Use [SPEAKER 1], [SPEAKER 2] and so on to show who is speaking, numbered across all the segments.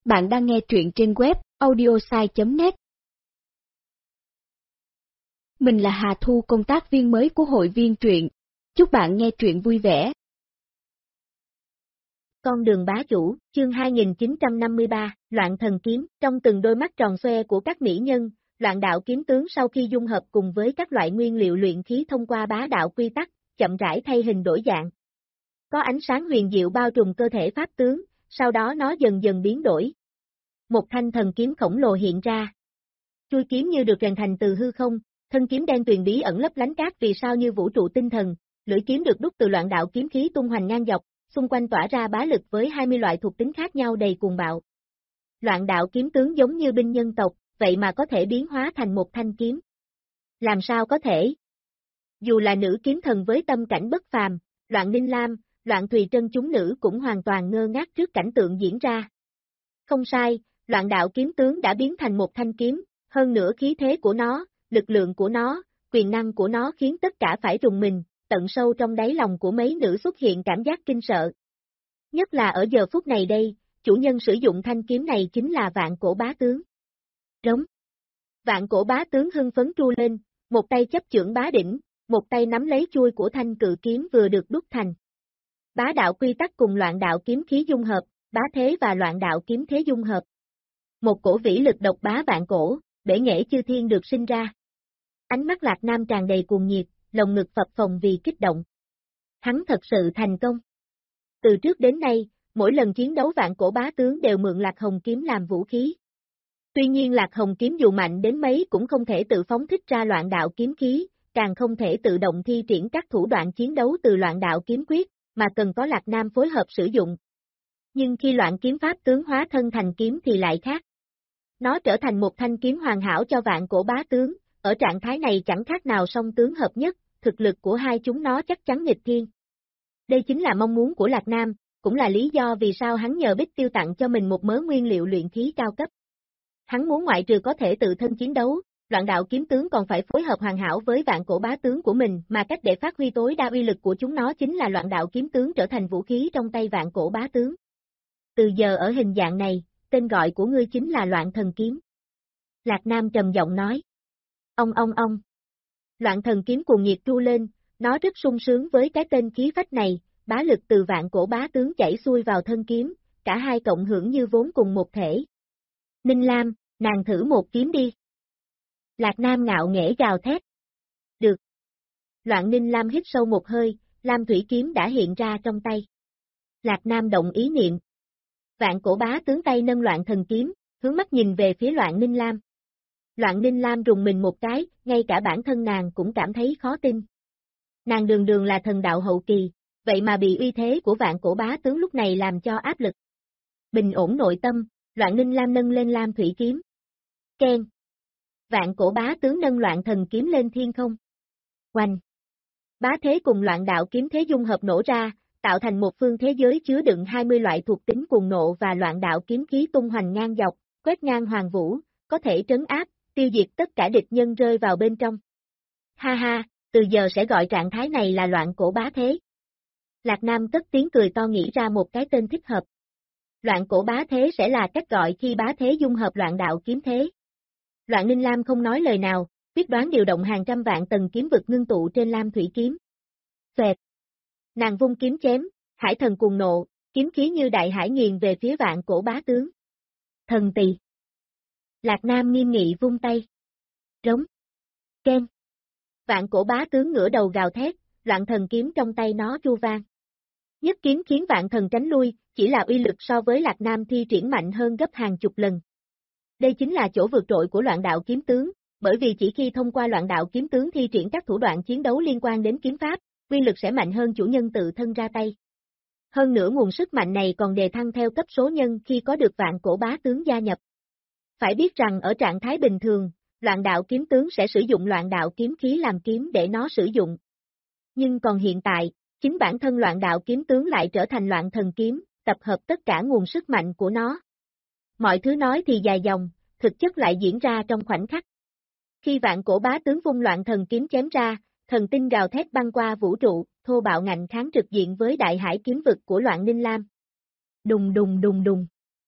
[SPEAKER 1] Bạn đang nghe truyện trên web audiosai.net. Mình là Hà Thu, công tác viên mới của hội viên truyện. Chúc bạn nghe truyện vui vẻ.
[SPEAKER 2] Con đường bá chủ, chương 2953, Loạn thần kiếm. Trong từng đôi mắt tròn xoe của các mỹ nhân, Loạn đạo kiếm tướng sau khi dung hợp cùng với các loại nguyên liệu luyện khí thông qua bá đạo quy tắc, chậm rãi thay hình đổi dạng. Có ánh sáng huyền diệu bao trùm cơ thể pháp tướng, sau đó nó dần dần biến đổi. Một thanh thần kiếm khổng lồ hiện ra. Chuôi kiếm như được rèn thành từ hư không, thân kiếm đen tuyền bí ẩn lấp lánh các vì sao như vũ trụ tinh thần, lưỡi kiếm được đúc từ loạn đạo kiếm khí tung hoành ngang dọc, xung quanh tỏa ra bá lực với 20 loại thuộc tính khác nhau đầy cuồng bạo. Loạn đạo kiếm tướng giống như binh nhân tộc, vậy mà có thể biến hóa thành một thanh kiếm. Làm sao có thể? Dù là nữ kiếm thần với tâm cảnh bất phàm, Loạn Ninh Lam, Loạn Thùy Trân chúng nữ cũng hoàn toàn ngơ ngác trước cảnh tượng diễn ra. Không sai, Loạn đạo kiếm tướng đã biến thành một thanh kiếm, hơn nữa khí thế của nó, lực lượng của nó, quyền năng của nó khiến tất cả phải rùng mình, tận sâu trong đáy lòng của mấy nữ xuất hiện cảm giác kinh sợ. Nhất là ở giờ phút này đây, chủ nhân sử dụng thanh kiếm này chính là Vạn Cổ Bá Tướng. Rống. Vạn Cổ Bá Tướng hưng phấn tru lên, một tay chấp chưởng bá đỉnh, một tay nắm lấy chuôi của thanh cự kiếm vừa được đúc thành. Bá đạo quy tắc cùng loạn đạo kiếm khí dung hợp, bá thế và loạn đạo kiếm thế dung hợp. Một cổ vĩ lực độc bá vạn cổ, bể nghệ chư thiên được sinh ra. Ánh mắt Lạc Nam tràn đầy cuồng nhiệt, lồng ngực phập phồng vì kích động. Hắn thật sự thành công. Từ trước đến nay, mỗi lần chiến đấu Vạn Cổ Bá Tướng đều mượn Lạc Hồng kiếm làm vũ khí. Tuy nhiên Lạc Hồng kiếm dù mạnh đến mấy cũng không thể tự phóng thích ra loạn đạo kiếm khí, càng không thể tự động thi triển các thủ đoạn chiến đấu từ loạn đạo kiếm quyết, mà cần có Lạc Nam phối hợp sử dụng. Nhưng khi loạn kiếm pháp tướng hóa thân thành kiếm thì lại khác. Nó trở thành một thanh kiếm hoàn hảo cho Vạn Cổ Bá Tướng, ở trạng thái này chẳng khác nào song tướng hợp nhất, thực lực của hai chúng nó chắc chắn nghịch thiên. Đây chính là mong muốn của Lạc Nam, cũng là lý do vì sao hắn nhờ Bích Tiêu tặng cho mình một mớ nguyên liệu luyện khí cao cấp. Hắn muốn ngoại trừ có thể tự thân chiến đấu, loạn đạo kiếm tướng còn phải phối hợp hoàn hảo với Vạn Cổ Bá Tướng của mình, mà cách để phát huy tối đa uy lực của chúng nó chính là loạn đạo kiếm tướng trở thành vũ khí trong tay Vạn Cổ Bá Tướng. Từ giờ ở hình dạng này, tên gọi của ngươi chính là Loạn Thần Kiếm. Lạc Nam trầm giọng nói. Ông. Loạn Thần Kiếm cuồng nhiệt tru lên, nó rất sung sướng với cái tên khí phách này, bá lực từ Vạn Cổ Bá Tướng chảy xuôi vào thân kiếm, cả hai cộng hưởng như vốn cùng một thể. Ninh Lam, nàng thử một kiếm đi. Lạc Nam ngạo nghễ gào thét. Được. Loạn Ninh Lam hít sâu một hơi, Lam Thủy kiếm đã hiện ra trong tay. Lạc Nam động ý niệm. Vạn Cổ Bá Tướng tay nâng Loạn Thần Kiếm, hướng mắt nhìn về phía Loạn Ninh Lam. Loạn Ninh Lam rùng mình một cái, ngay cả bản thân nàng cũng cảm thấy khó tin. Nàng đường đường là thần đạo hậu kỳ, vậy mà bị uy thế của Vạn Cổ Bá Tướng lúc này làm cho áp lực. Bình ổn nội tâm, Loạn Ninh Lam nâng lên Lam Thủy kiếm. Keng. Vạn Cổ Bá Tướng nâng Loạn Thần Kiếm lên thiên không. Oanh. Bá thế cùng loạn đạo kiếm thế dung hợp nổ ra, tạo thành một phương thế giới chứa đựng 20 loại thuộc tính cuồng nộ và loạn đạo kiếm khí tung hoành ngang dọc, quét ngang hoàng vũ, có thể trấn áp, tiêu diệt tất cả địch nhân rơi vào bên trong. Ha ha, từ giờ sẽ gọi trạng thái này là Loạn Cổ Bá Thế. Lạc Nam cất tiếng cười to nghĩ ra một cái tên thích hợp. Loạn Cổ Bá Thế sẽ là cách gọi khi bá thế dung hợp loạn đạo kiếm thế. Loạn Ninh Lam không nói lời nào, quyết đoán điều động hàng trăm vạn tầng kiếm vực ngưng tụ trên Lam Thủy kiếm. Phẹt. Nàng vung kiếm chém, hải thần cuồng nộ, kiếm khí như đại hải nghiền về phía Vạn Cổ Bá Tướng. Thần tỳ. Lạc Nam nghiêm nghị vung tay. Rống. Ken. Vạn Cổ Bá Tướng ngửa đầu gào thét, Loạn Thần Kiếm trong tay nó chu vang. Nhất kiếm khiến vạn thần tránh lui, chỉ là uy lực so với Lạc Nam thi triển mạnh hơn gấp hàng chục lần. Đây chính là chỗ vượt trội của loạn đạo kiếm tướng, bởi vì chỉ khi thông qua loạn đạo kiếm tướng thi triển các thủ đoạn chiến đấu liên quan đến kiếm pháp, uy lực sẽ mạnh hơn chủ nhân tự thân ra tay. Hơn nữa nguồn sức mạnh này còn đề thăng theo cấp số nhân khi có được Vạn Cổ Bá Tướng gia nhập. Phải biết rằng ở trạng thái bình thường, loạn đạo kiếm tướng sẽ sử dụng loạn đạo kiếm khí làm kiếm để nó sử dụng. Nhưng còn hiện tại, chính bản thân loạn đạo kiếm tướng lại trở thành Loạn Thần Kiếm, tập hợp tất cả nguồn sức mạnh của nó. Mọi thứ nói thì dài dòng, thực chất lại diễn ra trong khoảnh khắc. Khi Vạn Cổ Bá Tướng vung Loạn Thần Kiếm chém ra, thần tinh gào thét băng qua vũ trụ, thô bạo ngạnh kháng trực diện với đại hải kiếm vực của Loạn Ninh Lam. Đùng.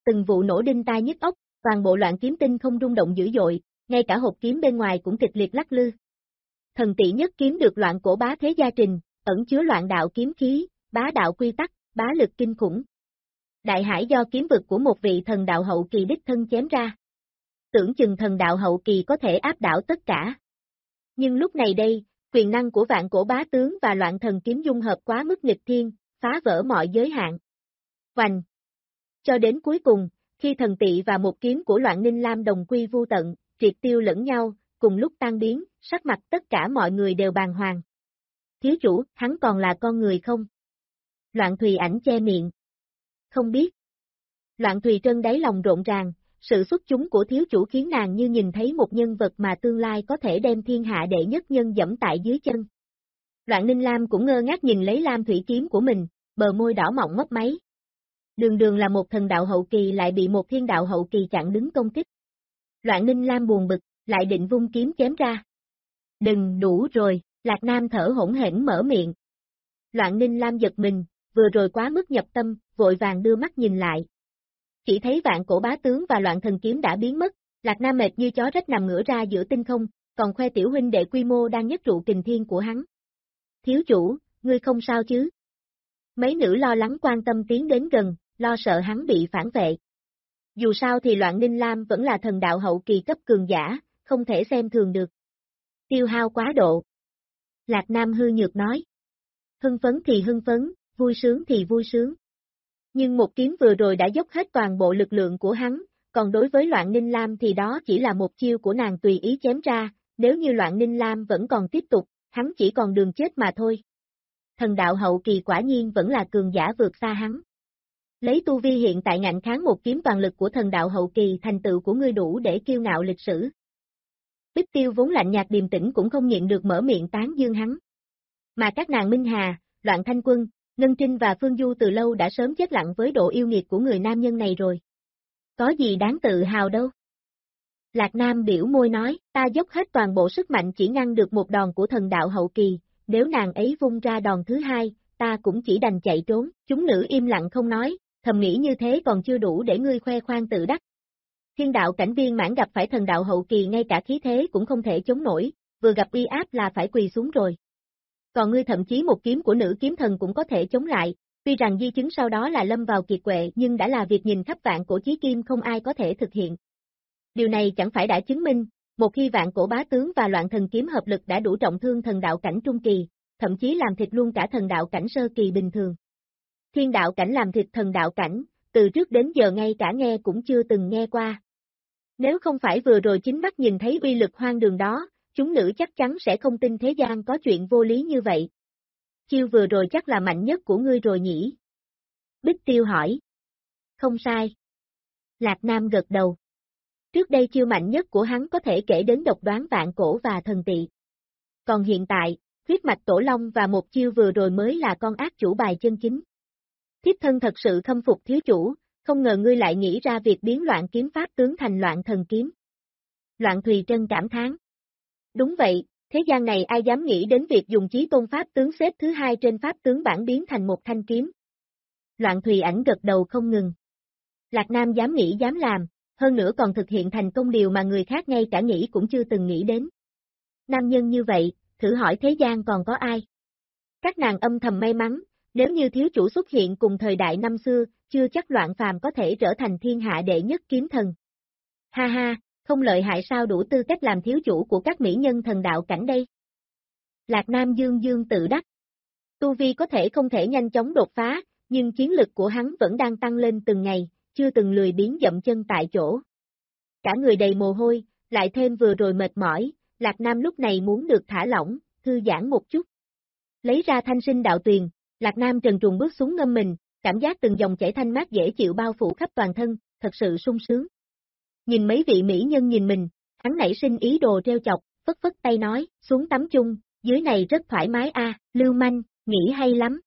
[SPEAKER 2] từng vụ nổ đinh tai nhức óc, toàn bộ Loạn Kiếm Tinh không rung động dữ dội, ngay cả hộp kiếm bên ngoài cũng kịch liệt lắc lư. Thần tỷ nhất kiếm được Loạn Cổ Bá thế gia trình, ẩn chứa loạn đạo kiếm khí, bá đạo quy tắc, bá lực kinh khủng. Đại hải do kiếm vực của một vị thần đạo hậu kỳ đích thân chém ra. Tưởng chừng thần đạo hậu kỳ có thể áp đảo tất cả. Nhưng lúc này đây, quyền năng của Vạn Cổ Bá tướng và Loạn Thần kiếm dung hợp quá mức nghịch thiên, phá vỡ mọi giới hạn. Hoành! Cho đến cuối cùng, khi thần tị và một kiếm của Loạn Ninh Lam đồng quy vu tận, triệt tiêu lẫn nhau, cùng lúc tan biến, sắc mặt tất cả mọi người đều bàng hoàng. Thiếu chủ, hắn còn là con người không? Loạn Thùy Ảnh che miệng. Không biết. Loạn Thùy Trân đáy lòng rộn ràng, sự xuất chúng của thiếu chủ khiến nàng như nhìn thấy một nhân vật mà tương lai có thể đem thiên hạ đệ nhất nhân dẫm tại dưới chân. Loạn Ninh Lam cũng ngơ ngác nhìn lấy lam thủy kiếm của mình, bờ môi đỏ mọng mấp máy. Đường đường là một thần đạo hậu kỳ lại bị một thiên đạo hậu kỳ chặn đứng công kích. Loạn Ninh Lam buồn bực, lại định vung kiếm chém ra. Đừng, đủ rồi, Lạc Nam thở hổn hển mở miệng. Loạn Ninh Lam giật mình, vừa rồi quá mức nhập tâm, vội vàng đưa mắt nhìn lại. Chỉ thấy Vạn Cổ Bá tướng và Loạn Thần kiếm đã biến mất, Lạc Nam mệt như chó rách nằm ngửa ra giữa tinh không, còn khoe tiểu huynh đệ quy mô đang nhất trụ kình thiên của hắn. Thiếu chủ, ngươi không sao chứ? Mấy nữ lo lắng quan tâm tiến đến gần, lo sợ hắn bị phản vệ. Dù sao thì Loạn Ninh Lam vẫn là thần đạo hậu kỳ cấp cường giả, không thể xem thường được. Tiêu hao quá độ. Lạc Nam hư nhược nói. Hưng phấn thì hưng phấn, vui sướng thì vui sướng. Nhưng một kiếm vừa rồi đã dốc hết toàn bộ lực lượng của hắn, còn đối với Loạn Ninh Lam thì đó chỉ là một chiêu của nàng tùy ý chém ra, nếu như Loạn Ninh Lam vẫn còn tiếp tục, hắn chỉ còn đường chết mà thôi. Thần đạo hậu kỳ quả nhiên vẫn là cường giả vượt xa hắn. Lấy tu vi hiện tại ngạnh kháng một kiếm toàn lực của thần đạo hậu kỳ, thành tựu của ngươi đủ để kiêu ngạo lịch sử. Bích Tiêu vốn lạnh nhạt điềm tĩnh cũng không nhịn được mở miệng tán dương hắn. Mà các nàng Minh Hà, Loạn Thanh Quân, Ngân Trinh và Phương Du từ lâu đã sớm chết lặng với độ yêu nghiệt của người nam nhân này rồi. Có gì đáng tự hào đâu. Lạc Nam biểu môi nói, ta dốc hết toàn bộ sức mạnh chỉ ngăn được một đòn của thần đạo hậu kỳ, nếu nàng ấy vung ra đòn thứ hai, ta cũng chỉ đành chạy trốn. Chúng nữ im lặng không nói, thầm nghĩ như thế còn chưa đủ để ngươi khoe khoang tự đắc. Thiên đạo cảnh viên mãn gặp phải thần đạo hậu kỳ ngay cả khí thế cũng không thể chống nổi, vừa gặp uy áp là phải quỳ xuống rồi. Còn ngươi thậm chí một kiếm của nữ kiếm thần cũng có thể chống lại, tuy rằng di chứng sau đó là lâm vào kiệt quệ nhưng đã là việc nhìn khắp vạn cổ chí kim không ai có thể thực hiện. Điều này chẳng phải đã chứng minh, một khi Vạn Cổ Bá tướng và Loạn Thần kiếm hợp lực đã đủ trọng thương thần đạo cảnh trung kỳ, thậm chí làm thịt luôn cả thần đạo cảnh sơ kỳ bình thường. Thiên đạo cảnh làm thịt thần đạo cảnh, từ trước đến giờ ngay cả nghe cũng chưa từng nghe qua. Nếu không phải vừa rồi chính mắt nhìn thấy uy lực hoang đường đó, chúng nữ chắc chắn sẽ không tin thế gian có chuyện vô lý như vậy. Chiêu vừa rồi chắc là mạnh nhất của ngươi rồi nhỉ? Bích Tiêu hỏi. Không sai. Lạc Nam gật đầu. Trước đây chiêu mạnh nhất của hắn có thể kể đến độc đoán vạn cổ và thần tị. Còn hiện tại, huyết mạch tổ long và một chiêu vừa rồi mới là con ác chủ bài chân chính. Thiếp thân thật sự khâm phục thiếu chủ, không ngờ ngươi lại nghĩ ra việc biến Loạn kiếm pháp tướng thành Loạn thần kiếm. Loạn Thùy Trân cảm thán. Đúng vậy, thế gian này ai dám nghĩ đến việc dùng chí tôn pháp tướng xếp thứ hai trên pháp tướng bản biến thành một thanh kiếm. Loạn Thùy Ảnh gật đầu không ngừng. Lạc Nam dám nghĩ dám làm, hơn nữa còn thực hiện thành công điều mà người khác ngay cả nghĩ cũng chưa từng nghĩ đến. Nam nhân như vậy, thử hỏi thế gian còn có ai? Các nàng âm thầm may mắn, nếu như thiếu chủ xuất hiện cùng thời đại năm xưa, chưa chắc Loạn Phàm có thể trở thành thiên hạ đệ nhất kiếm thần. Ha ha, không lợi hại sao đủ tư cách làm thiếu chủ của các mỹ nhân thần đạo cảnh đây? Lạc Nam dương dương tự đắc. Tu vi có thể không thể nhanh chóng đột phá, nhưng chiến lực của hắn vẫn đang tăng lên từng ngày, chưa từng lười biếng dậm chân tại chỗ. Cả người đầy mồ hôi, lại thêm vừa rồi mệt mỏi, Lạc Nam lúc này muốn được thả lỏng, thư giãn một chút. Lấy ra thanh sinh đạo tuyền, Lạc Nam trần truồng bước xuống ngâm mình, cảm giác từng dòng chảy thanh mát dễ chịu bao phủ khắp toàn thân, thật sự sung sướng. Nhìn mấy vị mỹ nhân nhìn mình, hắn nảy sinh ý đồ treo chọc, phất phất tay nói, xuống tắm chung, dưới này rất thoải mái a, lưu manh, nghĩ hay lắm.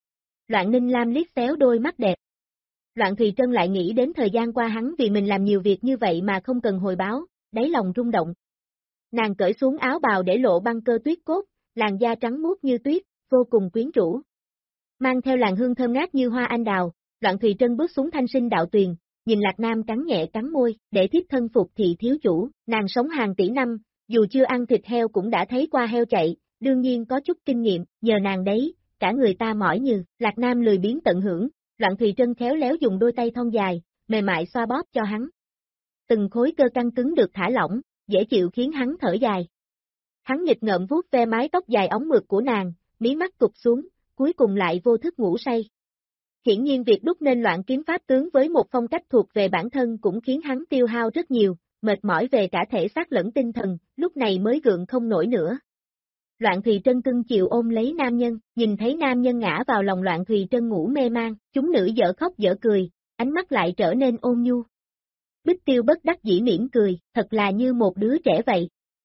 [SPEAKER 2] Loạn Ninh Lam liếc xéo đôi mắt đẹp. Loạn Thùy Trân lại nghĩ đến thời gian qua hắn vì mình làm nhiều việc như vậy mà không cần hồi báo, đáy lòng rung động. Nàng cởi xuống áo bào để lộ băng cơ tuyết cốt, làn da trắng muốt như tuyết, vô cùng quyến rũ. Mang theo làn hương thơm ngát như hoa anh đào, Loạn Thùy Trân bước xuống thanh sinh đạo tuyền, nhìn Lạc Nam cắn nhẹ cắn môi, để thiếp thân phục thì thiếu chủ, nàng sống hàng tỷ năm, dù chưa ăn thịt heo cũng đã thấy qua heo chạy, đương nhiên có chút kinh nghiệm, nhờ nàng đấy, cả người ta mỏi như, Lạc Nam lười biếng tận hưởng, Loạn Thùy Trân khéo léo dùng đôi tay thon dài, mềm mại xoa bóp cho hắn. Từng khối cơ căng cứng được thả lỏng, dễ chịu khiến hắn thở dài. Hắn nghịch ngợm vuốt ve mái tóc dài óng mượt của nàng, mí mắt cụp xuống, cuối cùng lại vô thức ngủ say. Hiển nhiên việc đúc nên Loạn kiếm pháp tướng với một phong cách thuộc về bản thân cũng khiến hắn tiêu hao rất nhiều, mệt mỏi về cả thể xác lẫn tinh thần, lúc này mới gượng không nổi nữa. Loạn Thùy Trân cưng chiều ôm lấy nam nhân, nhìn thấy nam nhân ngã vào lòng Loạn Thùy Trân ngủ mê man, chúng nữ dở khóc dở cười, ánh mắt lại trở nên ôn nhu. Bích Tiêu bất đắc dĩ mỉm cười, thật là như một đứa trẻ vậy.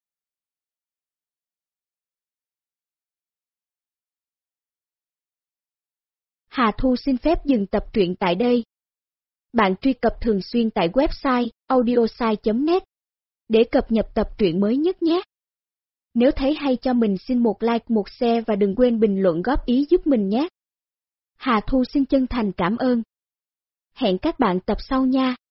[SPEAKER 1] Hà Thu xin phép dừng tập truyện tại đây. Bạn truy cập thường xuyên tại website audiosai.net để cập nhật tập truyện mới nhất nhé. Nếu thấy hay cho mình xin một like, một share và đừng quên bình luận góp ý giúp mình nhé. Hà Thu xin chân thành cảm ơn. Hẹn các bạn tập sau nha.